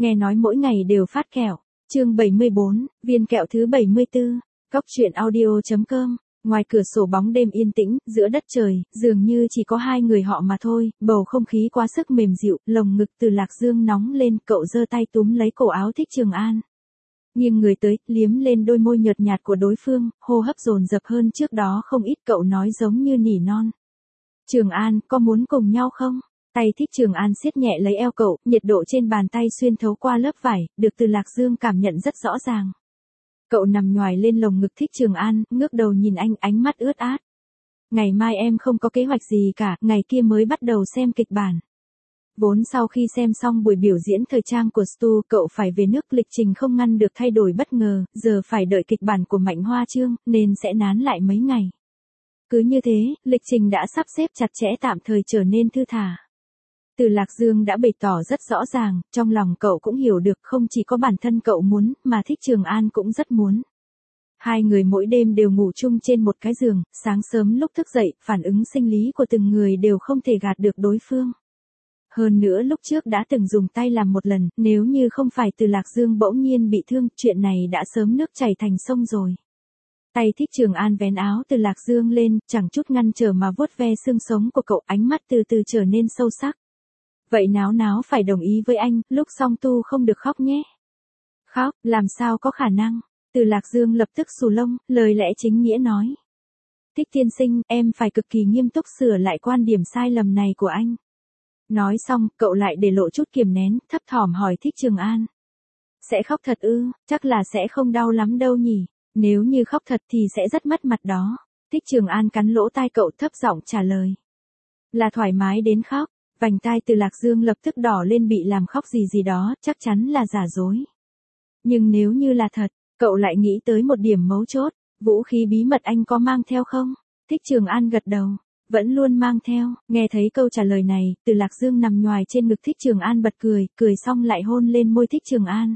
nghe nói mỗi ngày đều phát kẹo. Chương 74, viên kẹo thứ 74. Cóc truyện audio.com. Ngoài cửa sổ bóng đêm yên tĩnh, giữa đất trời, dường như chỉ có hai người họ mà thôi, bầu không khí quá sức mềm dịu, lồng ngực Từ Lạc Dương nóng lên, cậu giơ tay túm lấy cổ áo Thích Trường An. Nghiêng người tới, liếm lên đôi môi nhợt nhạt của đối phương, hô hấp dồn dập hơn trước đó không ít, cậu nói giống như nỉ non. Trường An, có muốn cùng nhau không? Tay Thích Trường An siết nhẹ lấy eo cậu, nhiệt độ trên bàn tay xuyên thấu qua lớp vải, được Từ Lạc Dương cảm nhận rất rõ ràng. Cậu nằm nhoài lên lồng ngực Thích Trường An, ngước đầu nhìn anh, ánh mắt ướt át. Ngày mai em không có kế hoạch gì cả, ngày kia mới bắt đầu xem kịch bản. Vốn sau khi xem xong buổi biểu diễn thời trang của Stu, cậu phải về nước, lịch trình không ngăn được thay đổi bất ngờ, giờ phải đợi kịch bản của Mạnh Hoa Trương, nên sẽ nán lại mấy ngày. Cứ như thế, lịch trình đã sắp xếp chặt chẽ, tạm thời trở nên thư thả. Từ Lạc Dương đã bày tỏ rất rõ ràng, trong lòng cậu cũng hiểu được, không chỉ có bản thân cậu muốn, mà Thích Trường An cũng rất muốn. Hai người mỗi đêm đều ngủ chung trên một cái giường, sáng sớm lúc thức dậy, phản ứng sinh lý của từng người đều không thể gạt được đối phương. Hơn nữa lúc trước đã từng dùng tay làm một lần, nếu như không phải Từ Lạc Dương bỗng nhiên bị thương, chuyện này đã sớm nước chảy thành sông rồi. Tay Thích Trường An vén áo Từ Lạc Dương lên, chẳng chút ngăn trở mà vuốt ve xương sống của cậu, ánh mắt từ từ trở nên sâu sắc. Vậy náo náo phải đồng ý với anh, lúc xong tu không được khóc nhé. Khóc, làm sao có khả năng? Từ Lạc Dương lập tức xù lông, lời lẽ chính nghĩa nói. Thích tiên sinh, em phải cực kỳ nghiêm túc sửa lại quan điểm sai lầm này của anh. Nói xong, cậu lại để lộ chút kiềm nén, thấp thỏm hỏi Thích Trường An. Sẽ khóc thật ư? Chắc là sẽ không đau lắm đâu nhỉ? Nếu như khóc thật thì sẽ rất mất mặt đó. Thích Trường An cắn lỗ tai cậu, thấp giọng trả lời. Là thoải mái đến khóc. Vành tai Từ Lạc Dương lập tức đỏ lên, bị làm khóc gì gì đó, chắc chắn là giả dối. Nhưng nếu như là thật, cậu lại nghĩ tới một điểm mấu chốt, vũ khí bí mật anh có mang theo không? Thích Trường An gật đầu, vẫn luôn mang theo. Nghe thấy câu trả lời này, Từ Lạc Dương nằm nhoài trên ngực Thích Trường An bật cười, cười xong lại hôn lên môi Thích Trường An.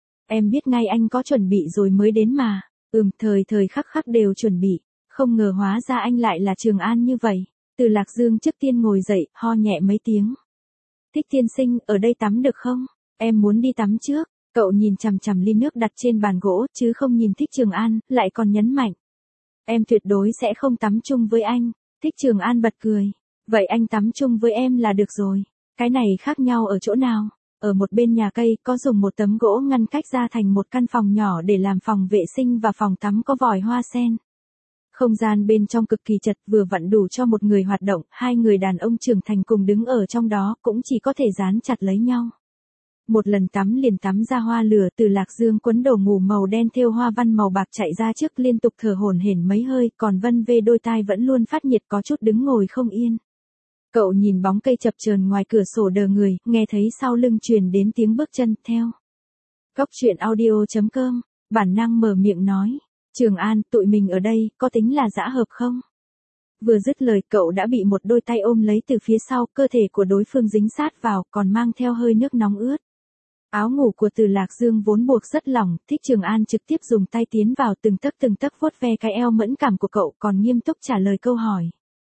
Em biết ngay anh có chuẩn bị rồi mới đến mà. Thời thời khắc khắc đều chuẩn bị, không ngờ hóa ra anh lại là Trường An như vậy. Từ Lạc Dương trước tiên ngồi dậy, ho nhẹ mấy tiếng. Thích tiên sinh, ở đây tắm được không? Em muốn đi tắm trước. Cậu nhìn chằm chằm ly nước đặt trên bàn gỗ, chứ không nhìn Thích Trường An, lại còn nhấn mạnh. Em tuyệt đối sẽ không tắm chung với anh. Thích Trường An bật cười. Vậy anh tắm chung với em là được rồi. Cái này khác nhau ở chỗ nào? Ở một bên nhà cây, có dùng một tấm gỗ ngăn cách ra thành một căn phòng nhỏ để làm phòng vệ sinh và phòng tắm có vòi hoa sen. Không gian bên trong cực kỳ chật, vừa vặn đủ cho một người hoạt động, hai người đàn ông trưởng thành cùng đứng ở trong đó, cũng chỉ có thể dán chặt lấy nhau. Một lần tắm liền tắm ra hoa lửa, Từ Lạc Dương quấn đồ ngủ màu đen thêu hoa văn màu bạc chạy ra trước, liên tục thở hổn hển mấy hơi, còn vân vê đôi tai vẫn luôn phát nhiệt, có chút đứng ngồi không yên. Cậu nhìn bóng cây chập chờn ngoài cửa sổ đờ người, nghe thấy sau lưng truyền đến tiếng bước chân, theo. Cóc truyện audio.com, bản năng mở miệng nói. Trường An, tụi mình ở đây, có tính là dã hợp không? Vừa dứt lời, cậu đã bị một đôi tay ôm lấy từ phía sau, cơ thể của đối phương dính sát vào, còn mang theo hơi nước nóng ướt. Áo ngủ của Từ Lạc Dương vốn buộc rất lỏng, Thích Trường An trực tiếp dùng tay tiến vào từng tấc vuốt ve cái eo mẫn cảm của cậu, còn nghiêm túc trả lời câu hỏi.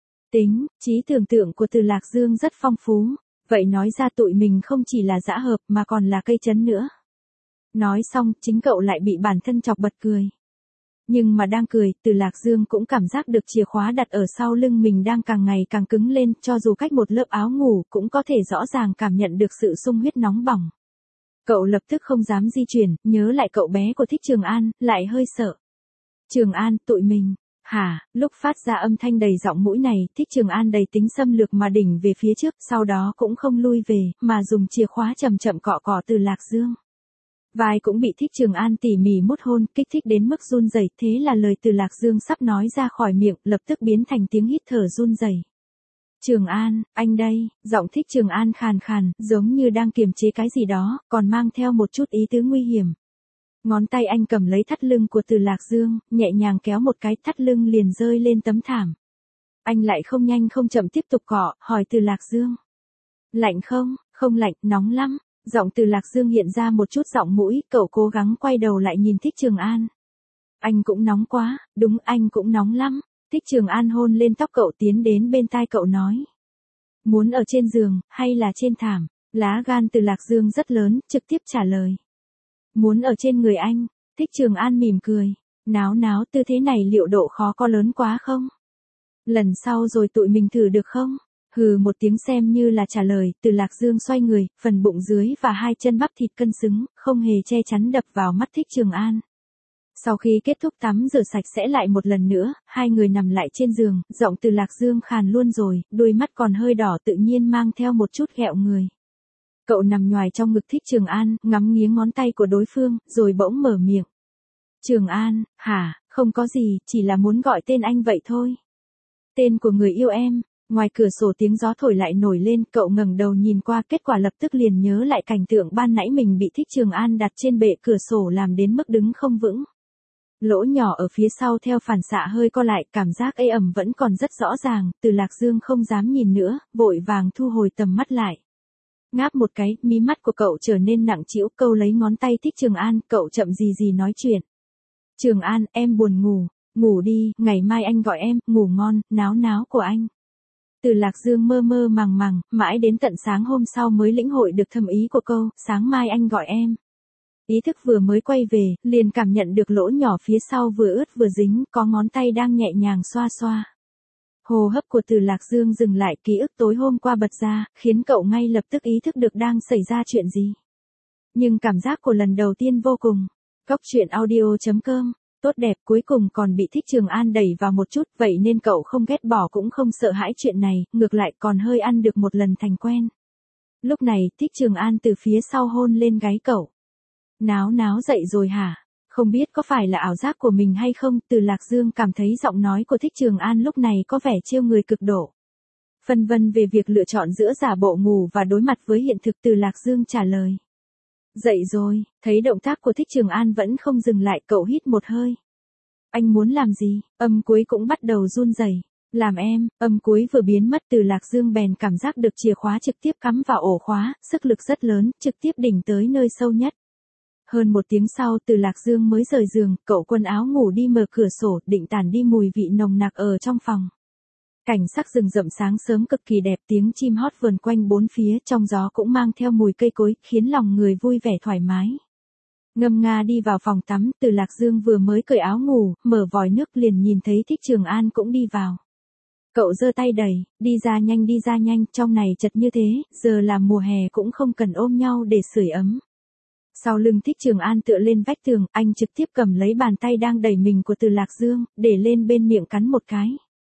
Trí tưởng tượng của Từ Lạc Dương rất phong phú, vậy nói ra tụi mình không chỉ là dã hợp mà còn là cây trấn nữa. Nói xong, chính cậu lại bị bản thân chọc bật cười. Nhưng mà đang cười, Từ Lạc Dương cũng cảm giác được chìa khóa đặt ở sau lưng mình đang càng ngày càng cứng lên, cho dù cách một lớp áo ngủ cũng có thể rõ ràng cảm nhận được sự xung huyết nóng bỏng. Cậu lập tức không dám di chuyển, nhớ lại cậu bé của Thích Trường An, lại hơi sợ. Trường An, tụi mình. Hả? Lúc phát ra âm thanh đầy giọng mũi này, Thích Trường An đầy tính xâm lược mà đỉnh về phía trước, sau đó cũng không lui về, mà dùng chìa khóa chậm chậm cọ cọ Từ Lạc Dương. Vai cũng bị Thích Trường An tỉ mỉ mút hôn, kích thích đến mức run rẩy, thế là lời Từ Lạc Dương sắp nói ra khỏi miệng, lập tức biến thành tiếng hít thở run rẩy. Trường An, anh đây, giọng Thích Trường An khàn khàn, giống như đang kiềm chế cái gì đó, còn mang theo một chút ý tứ nguy hiểm. Ngón tay anh cầm lấy thắt lưng của Từ Lạc Dương, nhẹ nhàng kéo một cái, thắt lưng liền rơi lên tấm thảm. Anh lại không nhanh không chậm tiếp tục cọ, hỏi Từ Lạc Dương. Lạnh không? Không lạnh, nóng lắm. Giọng Từ Lạc Dương hiện ra một chút giọng mũi, cậu cố gắng quay đầu lại nhìn Thích Trường An. Anh cũng nóng quá, đúng, anh cũng nóng lắm. Thích Trường An hôn lên tóc cậu, tiến đến bên tai cậu nói. Muốn ở trên giường, hay là trên thảm? Lá gan Từ Lạc Dương rất lớn, trực tiếp trả lời. Muốn ở trên người anh. Thích Trường An mỉm cười. Náo náo, tư thế này liệu độ khó có lớn quá không? Lần sau rồi tụi mình thử được không? Hừ một tiếng xem như là trả lời, Từ Lạc Dương xoay người, phần bụng dưới và hai chân bắp thịt cân xứng, không hề che chắn đập vào mắt Thích Trường An. Sau khi kết thúc tắm rửa sạch sẽ lại một lần nữa, hai người nằm lại trên giường, giọng Từ Lạc Dương khàn luôn rồi, đôi mắt còn hơi đỏ tự nhiên mang theo một chút ghẹo người. Cậu nằm nhoài trong ngực Thích Trường An, ngắm nghía ngón tay của đối phương, rồi bỗng mở miệng. Trường An, hả, không có gì, chỉ là muốn gọi tên anh vậy thôi. Tên của người yêu em. Ngoài cửa sổ tiếng gió thổi lại nổi lên, cậu ngẩng đầu nhìn qua, kết quả lập tức liền nhớ lại cảnh tượng ban nãy mình bị Thích Trường An đặt trên bệ cửa sổ làm đến mức đứng không vững. Lỗ nhỏ ở phía sau theo phản xạ hơi co lại, cảm giác ê ẩm vẫn còn rất rõ ràng, Từ Lạc Dương không dám nhìn nữa, vội vàng thu hồi tầm mắt lại. Ngáp một cái, mí mắt của cậu trở nên nặng trĩu, câu lấy ngón tay Thích Trường An, cậu chậm gì nói chuyện. Trường An, em buồn ngủ, ngủ đi, ngày mai anh gọi em, ngủ ngon, náo náo của anh. Từ Lạc Dương mơ mơ màng màng, mãi đến tận sáng hôm sau mới lĩnh hội được thâm ý của câu, sáng mai anh gọi em. Ý thức vừa mới quay về, liền cảm nhận được lỗ nhỏ phía sau vừa ướt vừa dính, có ngón tay đang nhẹ nhàng xoa xoa. Hô hấp của Từ Lạc Dương dừng lại, ký ức tối hôm qua bật ra, khiến cậu ngay lập tức ý thức được đang xảy ra chuyện gì. Nhưng cảm giác của lần đầu tiên vô cùng. Cóc truyện audio.com, tốt đẹp cuối cùng còn bị Thích Trường An đẩy vào một chút, vậy nên cậu không ghét bỏ cũng không sợ hãi chuyện này, ngược lại còn hơi ăn được một lần thành quen. Lúc này, Thích Trường An từ phía sau hôn lên gáy cậu. Náo náo dậy rồi hả? Không biết có phải là ảo giác của mình hay không, Từ Lạc Dương cảm thấy giọng nói của Thích Trường An lúc này có vẻ trêu người cực độ. Phân vân về việc lựa chọn giữa giả bộ ngủ và đối mặt với hiện thực, Từ Lạc Dương trả lời. Dậy rồi, thấy động tác của Thích Trường An vẫn không dừng lại, cậu hít một hơi. Anh muốn làm gì? Âm cuối cũng bắt đầu run rẩy. Làm em, âm cuối vừa biến mất, Từ Lạc Dương bèn cảm giác được chìa khóa trực tiếp cắm vào ổ khóa, sức lực rất lớn, trực tiếp đỉnh tới nơi sâu nhất. Hơn một tiếng sau, Từ Lạc Dương mới rời giường, cậu quần áo ngủ đi mở cửa sổ, định tản đi mùi vị nồng nặc ở trong phòng. Cảnh sắc rừng rậm sáng sớm cực kỳ đẹp, tiếng chim hót vờn quanh bốn phía, trong gió cũng mang theo mùi cây cối, khiến lòng người vui vẻ thoải mái. Ngâm nga đi vào phòng tắm, Từ Lạc Dương vừa mới cởi áo ngủ, mở vòi nước liền nhìn thấy Thích Trường An cũng đi vào. Cậu giơ tay đẩy, đi ra nhanh, trong này chật như thế, giờ là mùa hè cũng không cần ôm nhau để sưởi ấm. Sau lưng Thích Trường An tựa lên vách tường, anh trực tiếp cầm lấy bàn tay đang đẩy mình của Từ Lạc Dương, để lên bên miệng cắn một cái.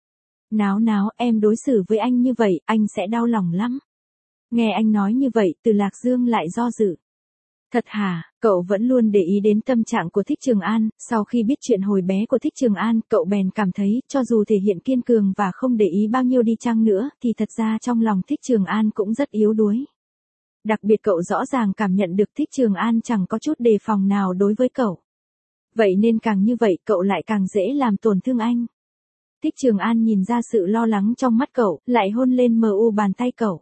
Náo náo, em đối xử với anh như vậy, anh sẽ đau lòng lắm. Nghe anh nói như vậy, Từ Lạc Dương lại do dự. Thật hả, cậu vẫn luôn để ý đến tâm trạng của Thích Trường An, sau khi biết chuyện hồi bé của Thích Trường An, cậu bèn cảm thấy, cho dù thể hiện kiên cường và không để ý bao nhiêu đi chăng nữa, thì thật ra trong lòng Thích Trường An cũng rất yếu đuối. Đặc biệt cậu rõ ràng cảm nhận được Thích Trường An chẳng có chút đề phòng nào đối với cậu. Vậy nên càng như vậy, cậu lại càng dễ làm tổn thương anh. Thích Trường An nhìn ra sự lo lắng trong mắt cậu, lại hôn lên mờ u bàn tay cậu.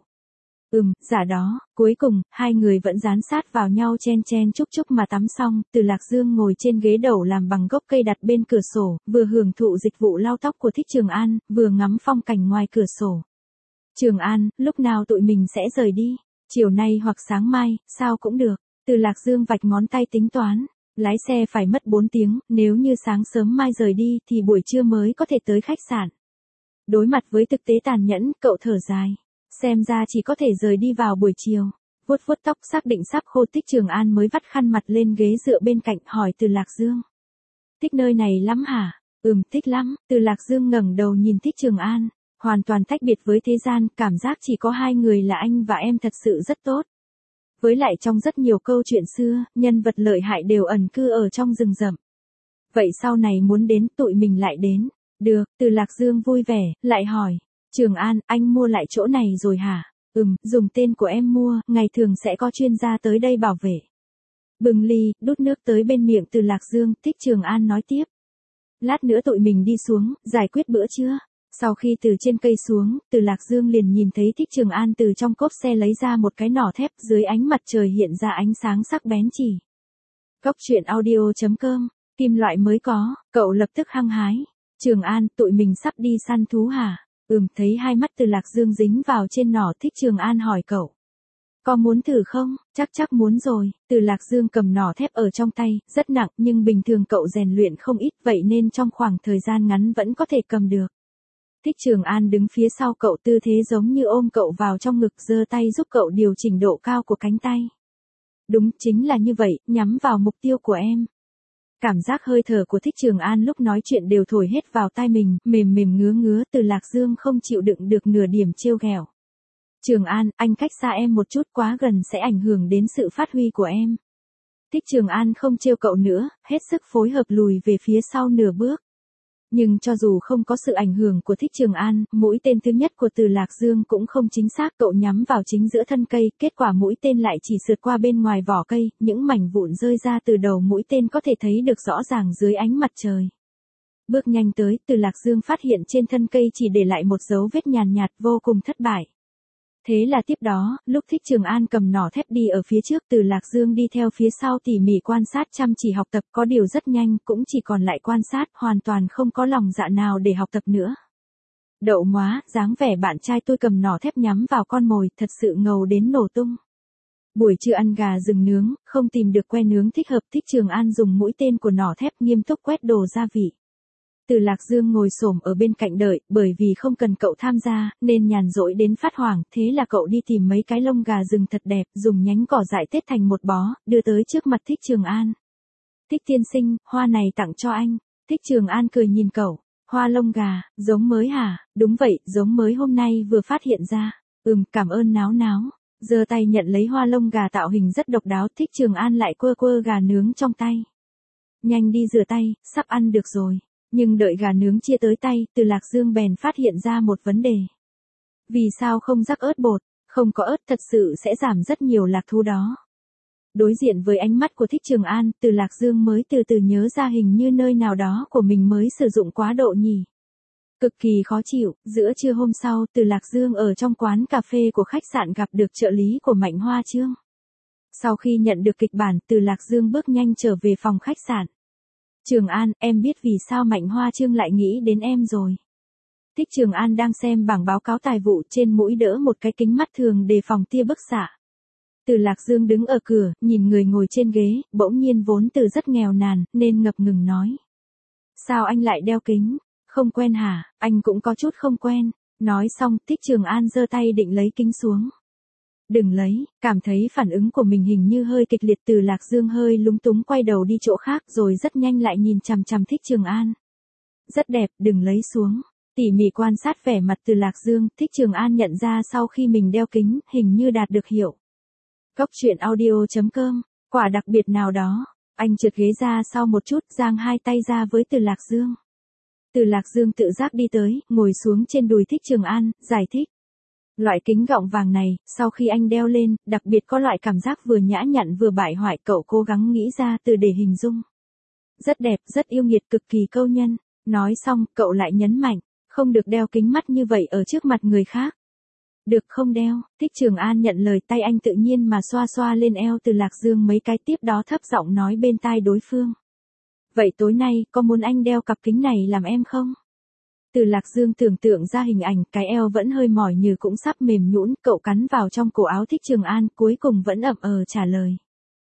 Giả đó, cuối cùng, hai người vẫn dán sát vào nhau chen chúc mà tắm xong, Từ Lạc Dương ngồi trên ghế đầu làm bằng gốc cây đặt bên cửa sổ, vừa hưởng thụ dịch vụ lau tóc của Thích Trường An, vừa ngắm phong cảnh ngoài cửa sổ. Trường An, lúc nào tụi mình sẽ rời đi? Chiều nay hoặc sáng mai, sao cũng được. Từ Lạc Dương vạch ngón tay tính toán. Lái xe phải mất 4 tiếng, nếu như sáng sớm mai rời đi thì buổi trưa mới có thể tới khách sạn. Đối mặt với thực tế tàn nhẫn, cậu thở dài. Xem ra chỉ có thể rời đi vào buổi chiều. Vuốt tóc xác định sắp khô, Thích Trường An mới vắt khăn mặt lên ghế dựa bên cạnh, hỏi Từ Lạc Dương. Thích nơi này lắm hả? Thích lắm. Từ Lạc Dương ngẩng đầu nhìn Thích Trường An. Hoàn toàn tách biệt với thế gian, cảm giác chỉ có hai người là anh và em thật sự rất tốt. Với lại trong rất nhiều câu chuyện xưa, nhân vật lợi hại đều ẩn cư ở trong rừng rậm. Vậy sau này muốn đến, tụi mình lại đến. Được, Từ Lạc Dương vui vẻ, lại hỏi. Trường An, anh mua lại chỗ này rồi hả? Dùng tên của em mua, ngày thường sẽ có chuyên gia tới đây bảo vệ. Bưng ly, đút nước tới bên miệng Từ Lạc Dương, Thích Trường An nói tiếp. Lát nữa tụi mình đi xuống, giải quyết bữa trưa. Sau khi từ trên cây xuống, Từ Lạc Dương liền nhìn thấy Thích Trường An từ trong cốp xe lấy ra một cái nỏ thép, dưới ánh mặt trời hiện ra ánh sáng sắc bén chỉ. Cóc truyện audio.com, kim loại mới có, cậu lập tức hăng hái. Trường An, tụi mình sắp đi săn thú hả? Thấy hai mắt Từ Lạc Dương dính vào trên nỏ, Thích Trường An hỏi cậu. Có muốn thử không? Chắc muốn rồi. Từ Lạc Dương cầm nỏ thép ở trong tay, rất nặng nhưng bình thường cậu rèn luyện không ít vậy nên trong khoảng thời gian ngắn vẫn có thể cầm được. Thích Trường An đứng phía sau cậu tư thế giống như ôm cậu vào trong ngực giơ tay giúp cậu điều chỉnh độ cao của cánh tay. Đúng chính là như vậy, nhắm vào mục tiêu của em. Cảm giác hơi thở của Thích Trường An lúc nói chuyện đều thổi hết vào tai mình, mềm mềm ngứa ngứa. Từ Lạc Dương không chịu đựng được nửa điểm trêu ghẹo. Trường An, anh cách xa em một chút, quá gần sẽ ảnh hưởng đến sự phát huy của em. Thích Trường An không trêu cậu nữa, hết sức phối hợp lùi về phía sau nửa bước. Nhưng cho dù không có sự ảnh hưởng của Thích Trường An, mũi tên thứ nhất của Từ Lạc Dương cũng không chính xác, cậu nhắm vào chính giữa thân cây, kết quả mũi tên lại chỉ sượt qua bên ngoài vỏ cây, những mảnh vụn rơi ra từ đầu mũi tên có thể thấy được rõ ràng dưới ánh mặt trời. Bước nhanh tới, Từ Lạc Dương phát hiện trên thân cây chỉ để lại một dấu vết nhàn nhạt vô cùng thất bại. Thế là tiếp đó, lúc Thích Trường An cầm nỏ thép đi ở phía trước, Từ Lạc Dương đi theo phía sau tỉ mỉ quan sát chăm chỉ học tập, có điều rất nhanh, cũng chỉ còn lại quan sát, hoàn toàn không có lòng dạ nào để học tập nữa. Đậu móa, dáng vẻ bạn trai tôi cầm nỏ thép nhắm vào con mồi, thật sự ngầu đến nổ tung. Buổi trưa ăn gà rừng nướng, không tìm được que nướng thích hợp, Thích Trường An dùng mũi tên của nỏ thép nghiêm túc quét đồ gia vị. Từ Lạc Dương ngồi xổm ở bên cạnh đợi, bởi vì không cần cậu tham gia, nên nhàn rỗi đến phát hoảng, thế là cậu đi tìm mấy cái lông gà rừng thật đẹp, dùng nhánh cỏ dại tết thành một bó, đưa tới trước mặt Thích Trường An. Thích tiên sinh, hoa này tặng cho anh. Thích Trường An cười nhìn cậu, hoa lông gà, giống mới hả? Đúng vậy, giống mới hôm nay vừa phát hiện ra. Cảm ơn náo náo. Giơ tay nhận lấy hoa lông gà tạo hình rất độc đáo, Thích Trường An lại quơ gà nướng trong tay. Nhanh đi rửa tay, sắp ăn được rồi. Nhưng đợi gà nướng chia tới tay, Từ Lạc Dương bèn phát hiện ra một vấn đề. Vì sao không rắc ớt bột? Không có ớt thật sự sẽ giảm rất nhiều lạc thú đó. Đối diện với ánh mắt của Thích Trường An, Từ Lạc Dương mới từ từ nhớ ra hình như nơi nào đó của mình mới sử dụng quá độ nhỉ. Cực kỳ khó chịu, giữa trưa hôm sau, Từ Lạc Dương ở trong quán cà phê của khách sạn gặp được trợ lý của Mạnh Hoa Trương. Sau khi nhận được kịch bản, Từ Lạc Dương bước nhanh trở về phòng khách sạn. Trường An, em biết vì sao Mạnh Hoa Trương lại nghĩ đến em rồi. Thích Trường An đang xem bảng báo cáo tài vụ, trên mũi đỡ một cái kính mắt thường đề phòng tia bức xạ. Từ Lạc Dương đứng ở cửa, nhìn người ngồi trên ghế, bỗng nhiên vốn từ rất nghèo nàn, nên ngập ngừng nói. Sao anh lại đeo kính? Không quen hả? Anh cũng có chút không quen. Nói xong, Thích Trường An giơ tay định lấy kính xuống. Đừng lấy, cảm thấy phản ứng của mình hình như hơi kịch liệt, Từ Lạc Dương hơi lúng túng quay đầu đi chỗ khác rồi rất nhanh lại nhìn chằm chằm Thích Trường An. Rất đẹp, đừng lấy xuống. Tỉ mỉ quan sát vẻ mặt Từ Lạc Dương, Thích Trường An nhận ra sau khi mình đeo kính, hình như đạt được hiệu. Cốc truyện audio.com, quả đặc biệt nào đó. Anh trượt ghế ra sau một chút, giang hai tay ra với Từ Lạc Dương. Từ Lạc Dương tự giác đi tới, ngồi xuống trên đùi Thích Trường An, giải thích. Loại kính gọng vàng này, sau khi anh đeo lên, đặc biệt có loại cảm giác vừa nhã nhặn vừa bại hoại, cậu cố gắng nghĩ ra từ để hình dung. Rất đẹp, rất yêu nghiệt, cực kỳ câu nhân. Nói xong, cậu lại nhấn mạnh, không được đeo kính mắt như vậy ở trước mặt người khác. Được không đeo, Thích Trường An nhận lời, tay anh tự nhiên mà xoa xoa lên eo Từ Lạc Dương mấy cái, tiếp đó thấp giọng nói bên tai đối phương. Vậy tối nay, có muốn anh đeo cặp kính này làm em không? Từ Lạc Dương tưởng tượng ra hình ảnh, cái eo vẫn hơi mỏi như cũng sắp mềm nhũn, cậu cắn vào trong cổ áo Thích Trường An, cuối cùng vẫn ậm trả lời.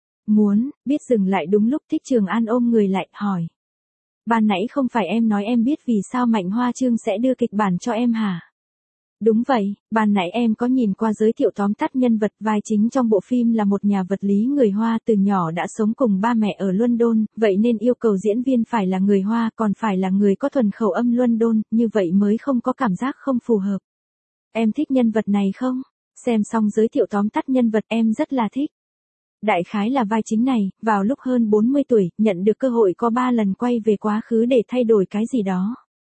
Muốn, biết dừng lại đúng lúc Thích Trường An ôm người lại, hỏi. Ban nãy không phải em nói em biết vì sao Mạnh Hoa Trương sẽ đưa kịch bản cho em hả? Đúng vậy, ban nãy em có nhìn qua giới thiệu tóm tắt nhân vật vai chính trong bộ phim là một nhà vật lý người Hoa từ nhỏ đã sống cùng ba mẹ ở London, vậy nên yêu cầu diễn viên phải là người Hoa, còn phải là người có thuần khẩu âm London, như vậy mới không có cảm giác không phù hợp. Em thích nhân vật này không? Xem xong giới thiệu tóm tắt nhân vật em rất là thích. Đại khái là vai chính này, vào lúc hơn 40 tuổi, nhận được cơ hội có 3 lần quay về quá khứ để thay đổi cái gì đó.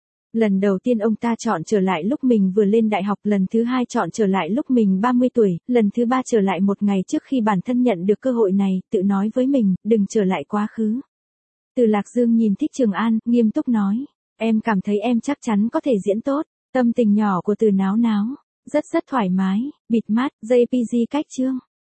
Lần đầu tiên ông ta chọn trở lại lúc mình vừa lên đại học, lần thứ hai chọn trở lại lúc mình 30 tuổi, lần thứ ba trở lại một ngày trước khi bản thân nhận được cơ hội này, tự nói với mình, đừng trở lại quá khứ. Từ Lạc Dương nhìn Thích Trường An, nghiêm túc nói, em cảm thấy em chắc chắn có thể diễn tốt. Tâm tình nhỏ của Từ náo náo, rất thoải mái, bịt mắt, JPG cách chương.